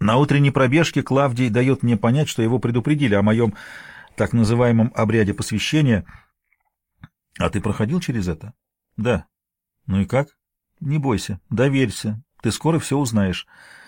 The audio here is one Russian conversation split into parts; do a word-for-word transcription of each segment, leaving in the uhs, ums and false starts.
На утренней пробежке Клавдий дает мне понять, что его предупредили о моем так называемом обряде посвящения. А ты проходил через это? Да. Ну и как? Не бойся, доверься, ты скоро все узнаешь.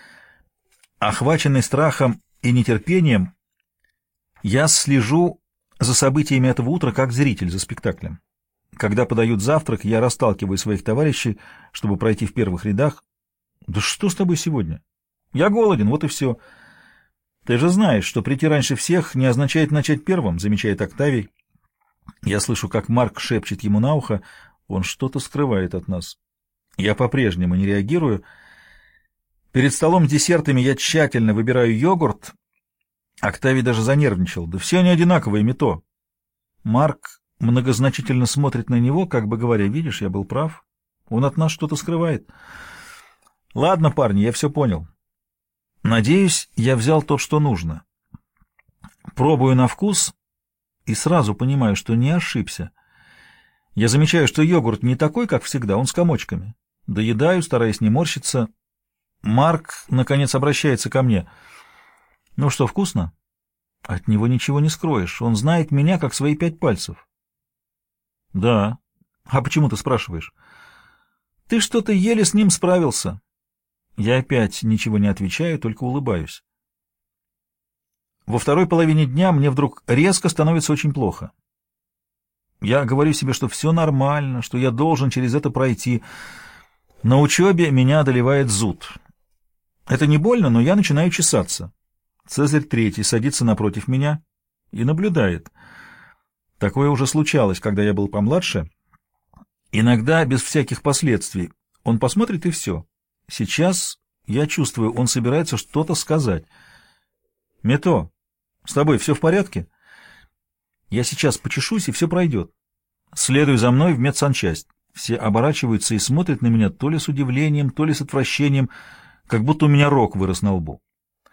Охваченный страхом и нетерпением, я слежу за событиями этого утра как зритель за спектаклем. Когда подают завтрак, я расталкиваю своих товарищей, чтобы пройти в первых рядах. Да что с тобой сегодня? Я голоден, вот и все. Ты же знаешь, что прийти раньше всех не означает начать первым, замечает Октавий. Я слышу, как Марк шепчет ему на ухо, он что-то скрывает от нас. Я по-прежнему не реагирую. Перед столом с десертами я тщательно выбираю йогурт. Октавий даже занервничал. Да все они одинаковые, Мито. Марк многозначительно смотрит на него, как бы говоря, видишь, я был прав. Он от нас что-то скрывает. Ладно, парни, я все понял. Надеюсь, я взял то, что нужно. Пробую на вкус и сразу понимаю, что не ошибся. Я замечаю, что йогурт не такой, как всегда, он с комочками. Доедаю, стараясь не морщиться. Марк, наконец, обращается ко мне. Ну что, вкусно? От него ничего не скроешь. Он знает меня, как свои пять пальцев. Да. А почему ты спрашиваешь? Ты что-то еле с ним справился. Я опять ничего не отвечаю, только улыбаюсь. Во второй половине дня мне вдруг резко становится очень плохо. Я говорю себе, что все нормально, что я должен через это пройти. На учебе меня одолевает зуд. Это не больно, но я начинаю чесаться. Цезарь Третий садится напротив меня и наблюдает. Такое уже случалось, когда я был помладше. Иногда без всяких последствий. Он посмотрит, и все. Сейчас я чувствую, он собирается что-то сказать. «Мето, с тобой все в порядке?» Я сейчас почешусь, и все пройдет. Следуй за мной в медсанчасть. Все оборачиваются и смотрят на меня то ли с удивлением, то ли с отвращением, как будто у меня рог вырос на лбу.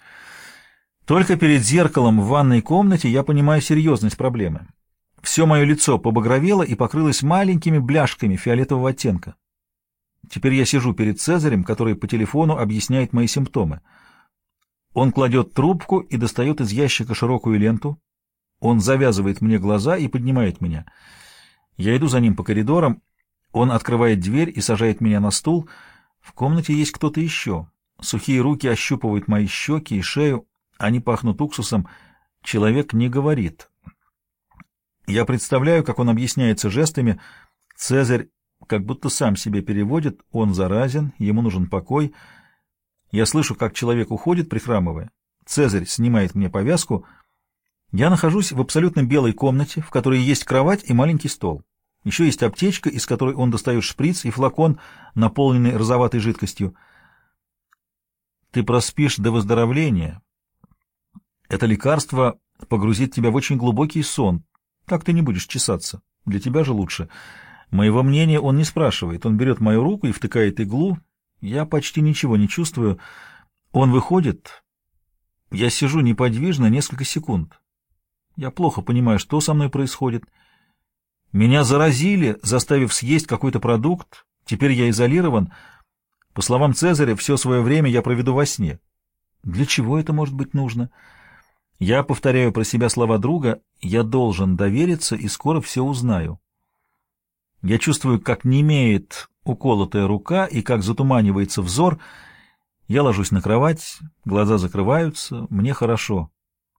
Только перед зеркалом в ванной комнате я понимаю серьезность проблемы. Все мое лицо побагровело и покрылось маленькими бляшками фиолетового оттенка. Теперь я сижу перед Цезарем, который по телефону объясняет мои симптомы. Он кладет трубку и достает из ящика широкую ленту. Он завязывает мне глаза и поднимает меня. Я иду за ним по коридорам. Он открывает дверь и сажает меня на стул. В комнате есть кто-то еще. Сухие руки ощупывают мои щеки и шею. Они пахнут уксусом. Человек не говорит. Я представляю, как он объясняется жестами. Цезарь как будто сам себе переводит. Он заразен, ему нужен покой. Я слышу, как человек уходит, прихрамывая. Цезарь снимает мне повязку. Я нахожусь в абсолютно белой комнате, в которой есть кровать и маленький стол. Еще есть аптечка, из которой он достает шприц и флакон, наполненный розоватой жидкостью. Ты проспишь до выздоровления. Это лекарство погрузит тебя в очень глубокий сон. Так ты не будешь чесаться. Для тебя же лучше. Моего мнения он не спрашивает. Он берет мою руку и втыкает иглу. Я почти ничего не чувствую. Он выходит. Я сижу неподвижно несколько секунд. Я плохо понимаю, что со мной происходит. Меня заразили, заставив съесть какой-то продукт. Теперь я изолирован. По словам Цезаря, все свое время я проведу во сне. Для чего это может быть нужно? Я повторяю про себя слова друга. Я должен довериться и скоро все узнаю. Я чувствую, как немеет уколотая рука и как затуманивается взор. Я ложусь на кровать, глаза закрываются, мне хорошо.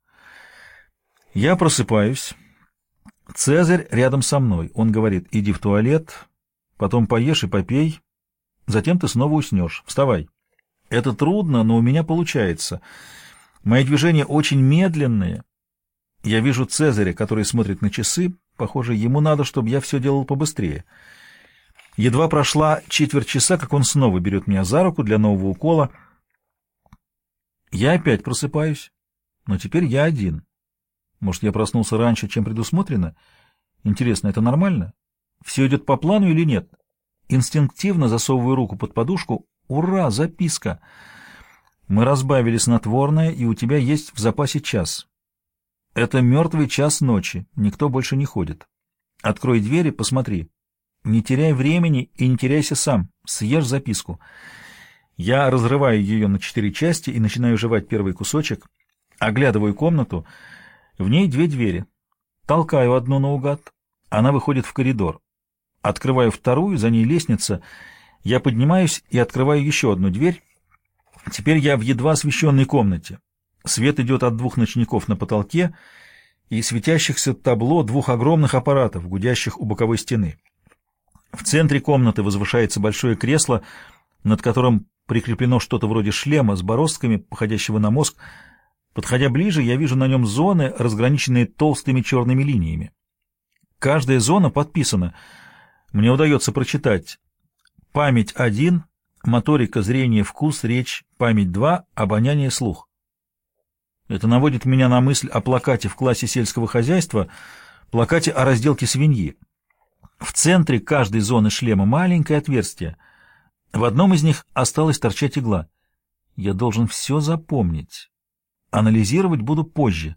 Я просыпаюсь. Цезарь рядом со мной. Он говорит: иди в туалет, потом поешь и попей, затем ты снова уснешь. Вставай. Это трудно, но у меня получается. Мои движения очень медленные. Я вижу Цезаря, который смотрит на часы. Похоже, ему надо, чтобы я все делал побыстрее. Едва прошла четверть часа, как он снова берет меня за руку для нового укола. Я опять просыпаюсь, но теперь я один. Может, я проснулся раньше, чем предусмотрено? Интересно, это нормально? Все идет по плану или нет? Инстинктивно засовываю руку под подушку. Ура, записка! Мы разбавили снотворное, и у тебя есть в запасе час. Это мертвый час ночи, никто больше не ходит. Открой двери, посмотри. Не теряй времени и не теряйся сам. Съешь записку. Я разрываю ее на четыре части и начинаю жевать первый кусочек, оглядываю комнату, в ней две двери. Толкаю одну наугад, она выходит в коридор. Открываю вторую, за ней лестница. Я поднимаюсь и открываю еще одну дверь. Теперь я в едва освещенной комнате. Свет идет от двух ночников на потолке и светящихся табло двух огромных аппаратов, гудящих у боковой стены. В центре комнаты возвышается большое кресло, над которым прикреплено что-то вроде шлема с бороздками, походящего на мозг. Подходя ближе, я вижу на нем зоны, разграниченные толстыми черными линиями. Каждая зона подписана. Мне удается прочитать: память один, моторика, зрение, вкус, речь, память два, обоняние, слух. Это наводит меня на мысль о плакате в классе сельского хозяйства, плакате о разделке свиньи. В центре каждой зоны шлема маленькое отверстие. В одном из них осталась торчать игла. Я должен все запомнить. Анализировать буду позже.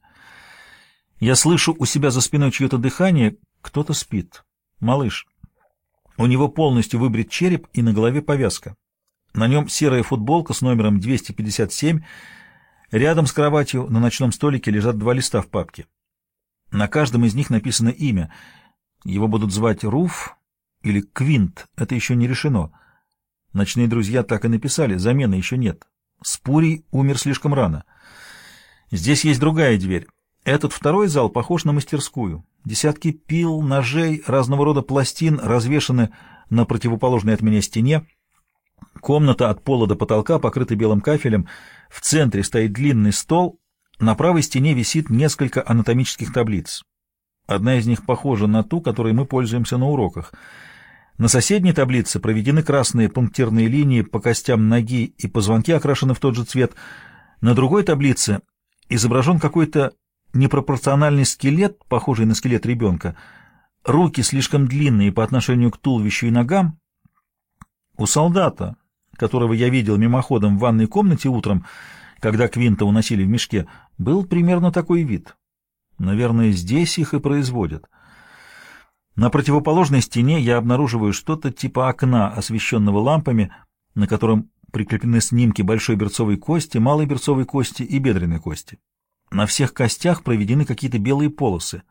Я слышу у себя за спиной чье-то дыхание. Кто-то спит. Малыш. У него полностью выбрит череп и на голове повязка. На нем серая футболка с номером двести пятьдесят семь. Рядом с кроватью на ночном столике лежат два листа в папке. На каждом из них написано имя. Его будут звать Руф или Квинт. Это еще не решено. Ночные друзья так и написали. Замены еще нет. Спурий умер слишком рано. Здесь есть другая дверь. Этот второй зал похож на мастерскую. Десятки пил, ножей, разного рода пластин развешаны на противоположной от меня стене. Комната от пола до потолка покрыта белым кафелем. В центре стоит длинный стол. На правой стене висит несколько анатомических таблиц. Одна из них похожа на ту, которой мы пользуемся на уроках. На соседней таблице проведены красные пунктирные линии по костям ноги, и позвонки окрашены в тот же цвет. На другой таблице изображен какой-то непропорциональный скелет, похожий на скелет ребенка. Руки слишком длинные по отношению к туловищу и ногам. У солдата, которого я видел мимоходом в ванной комнате утром, когда Квинта уносили в мешке, был примерно такой вид. Наверное, здесь их и производят. На противоположной стене я обнаруживаю что-то типа окна, освещенного лампами, на котором прикреплены снимки большой берцовой кости, малой берцовой кости и бедренной кости. На всех костях проведены какие-то белые полосы.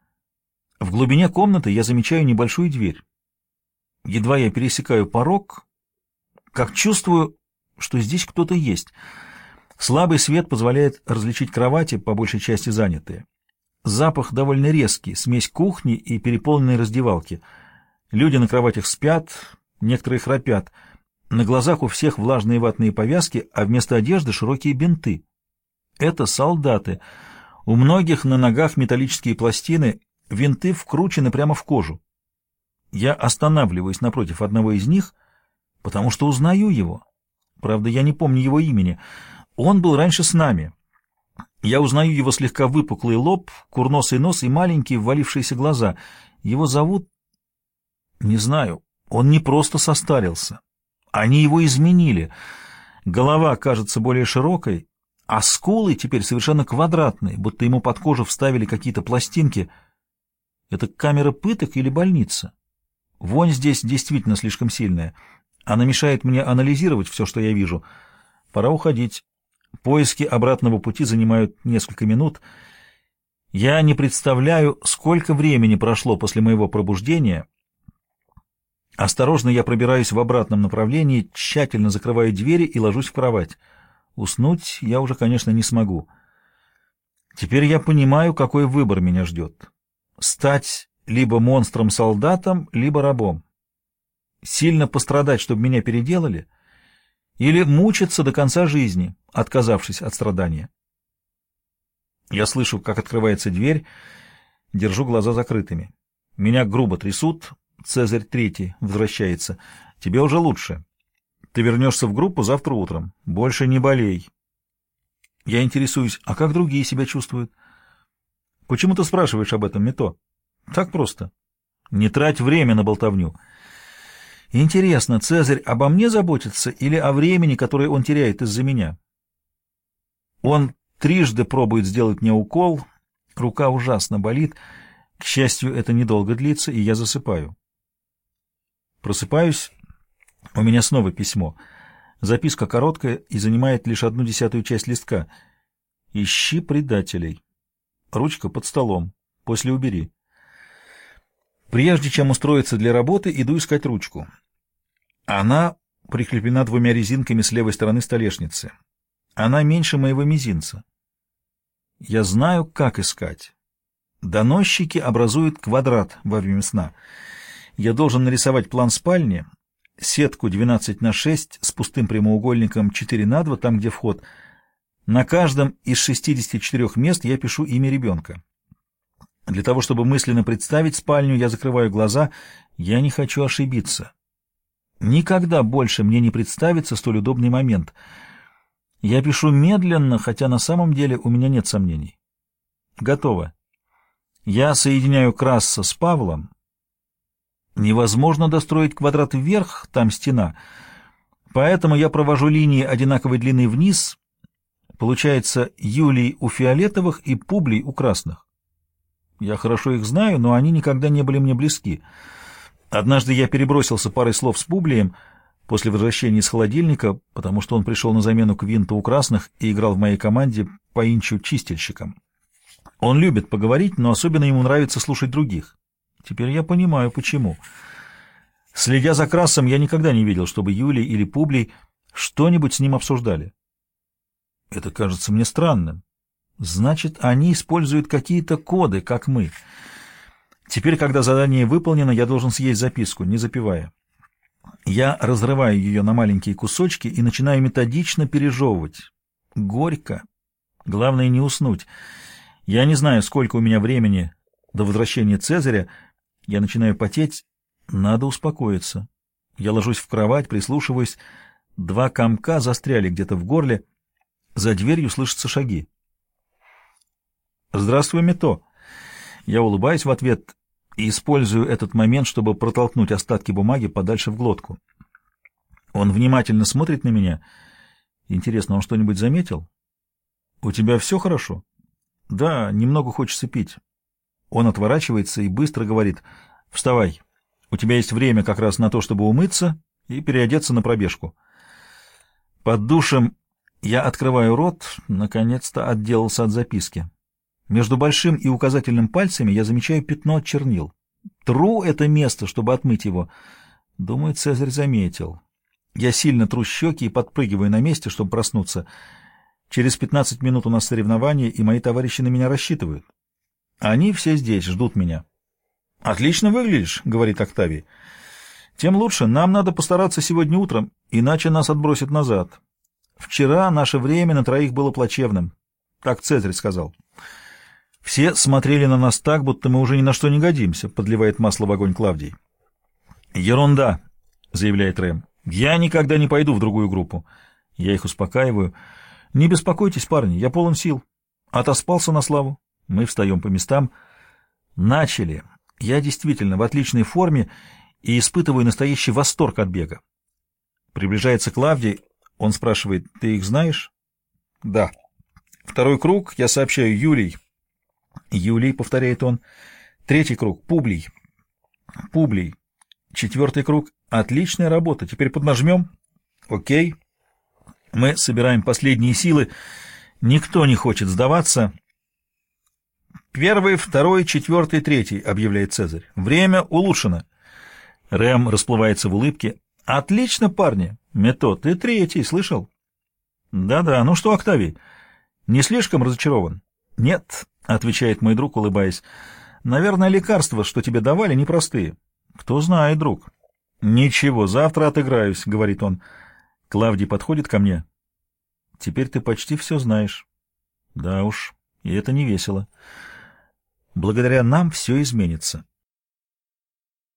В глубине комнаты я замечаю небольшую дверь. Едва я пересекаю порог, как чувствую, что здесь кто-то есть. Слабый свет позволяет различить кровати, по большей части занятые. Запах довольно резкий, смесь кухни и переполненной раздевалки. Люди на кроватях спят, некоторые храпят. На глазах у всех влажные ватные повязки, а вместо одежды широкие бинты. Это солдаты. У многих на ногах металлические пластины, винты вкручены прямо в кожу. Я останавливаюсь напротив одного из них, потому что узнаю его. Правда, я не помню его имени. Он был раньше с нами. Я узнаю его слегка выпуклый лоб, курносый нос и маленькие ввалившиеся глаза. Его зовут... Не знаю. Он не просто состарился. Они его изменили. Голова кажется более широкой, а скулы теперь совершенно квадратные, будто ему под кожу вставили какие-то пластинки. Это камера пыток или больница? Вонь здесь действительно слишком сильная. Она мешает мне анализировать все, что я вижу. Пора уходить. Поиски обратного пути занимают несколько минут. Я не представляю, сколько времени прошло после моего пробуждения. Осторожно я пробираюсь в обратном направлении, тщательно закрываю двери и ложусь в кровать. Уснуть я уже, конечно, не смогу. Теперь я понимаю, какой выбор меня ждет. Стать либо монстром-солдатом, либо рабом. Сильно пострадать, чтобы меня переделали, или мучиться до конца жизни, отказавшись от страдания. Я слышу, как открывается дверь, держу глаза закрытыми. Меня грубо трясут. Цезарь Третий возвращается. Тебе уже лучше. Ты вернешься в группу завтра утром. Больше не болей. Я интересуюсь, а как другие себя чувствуют? Почему ты спрашиваешь об этом, Мито? Так просто. Не трать время на болтовню. Интересно, Цезарь обо мне заботится или о времени, которое он теряет из-за меня? Он трижды пробует сделать мне укол. Рука ужасно болит. К счастью, это недолго длится, и я засыпаю. Просыпаюсь. У меня снова письмо. Записка короткая и занимает лишь одну десятую часть листка. «Ищи предателей». Ручка под столом. После убери. Прежде чем устроиться для работы, иду искать ручку. Она прикреплена двумя резинками с левой стороны столешницы. Она меньше моего мизинца. Я знаю, как искать. Доносчики образуют квадрат во время сна. Я должен нарисовать план спальни, сетку двенадцать на шесть с пустым прямоугольником четыре на два, там, где вход. На каждом из шестидесяти четырёх мест я пишу имя ребенка. Для того, чтобы мысленно представить спальню, я закрываю глаза. Я не хочу ошибиться. Никогда больше мне не представится столь удобный момент. Я пишу медленно, хотя на самом деле у меня нет сомнений. Готово. Я соединяю Красса с Павлом. Невозможно достроить квадрат вверх, там стена. Поэтому я провожу линии одинаковой длины вниз. Получается Юлий у фиолетовых и Публий у красных. Я хорошо их знаю, но они никогда не были мне близки. Однажды я перебросился парой слов с Публием после возвращения из холодильника, потому что он пришел на замену Квинта у красных и играл в моей команде по инчу чистильщиком. Он любит поговорить, но особенно ему нравится слушать других. Теперь я понимаю, почему. Следя за Красом, я никогда не видел, чтобы Юлий или Публий что-нибудь с ним обсуждали. Это кажется мне странным. Значит, они используют какие-то коды, как мы. Теперь, когда задание выполнено, я должен съесть записку, не запивая. Я разрываю ее на маленькие кусочки и начинаю методично пережевывать. Горько. Главное не уснуть. Я не знаю, сколько у меня времени до возвращения Цезаря. Я начинаю потеть. Надо успокоиться. Я ложусь в кровать, прислушиваюсь. Два комка застряли где-то в горле. За дверью слышатся шаги. «Здравствуй, Мето». Я улыбаюсь в ответ и использую этот момент, чтобы протолкнуть остатки бумаги подальше в глотку. Он внимательно смотрит на меня. Интересно, он что-нибудь заметил? «У тебя все хорошо?» «Да, немного хочется пить». Он отворачивается и быстро говорит: «Вставай, у тебя есть время как раз на то, чтобы умыться и переодеться на пробежку». Под душем я открываю рот, наконец-то отделался от записки. Между большим и указательным пальцами я замечаю пятно от чернил. Тру это место, чтобы отмыть его. Думаю, Цезарь заметил. Я сильно тру щеки и подпрыгиваю на месте, чтобы проснуться. Через пятнадцать минут у нас соревнования, и мои товарищи на меня рассчитывают. Они все здесь, ждут меня. «Отлично выглядишь», — говорит Октавий. «Тем лучше. Нам надо постараться сегодня утром, иначе нас отбросят назад. Вчера наше время на троих было плачевным». Так Цезарь сказал. «Все смотрели на нас так, будто мы уже ни на что не годимся», — подливает масло в огонь Клавдий. «Ерунда», — заявляет Рэм. «Я никогда не пойду в другую группу». Я их успокаиваю. «Не беспокойтесь, парни, я полон сил. Отоспался на славу». Мы встаем по местам. Начали. Я действительно в отличной форме и испытываю настоящий восторг от бега. Приближается Клавдий. Он спрашивает: «Ты их знаешь?» «Да». «Второй круг, я сообщаю, Юлий». «Юлий», — повторяет он. «Третий круг, Публий». «Публий». «Четвертый круг, отличная работа. Теперь поднажмем». «Окей». Мы собираем последние силы. Никто не хочет сдаваться. «Первый, второй, четвертый, третий», — объявляет Цезарь. «Время улучшено». Рэм расплывается в улыбке. «Отлично, парни. Мето, ты третий, слышал?» «Да-да. Ну что, Октавий, не слишком разочарован?» «Нет», — отвечает мой друг, улыбаясь. «Наверное, лекарства, что тебе давали, непростые». «Кто знает, друг». «Ничего, завтра отыграюсь», — говорит он. Клавдий подходит ко мне. «Теперь ты почти все знаешь». «Да уж, и это не весело. Благодаря нам все изменится».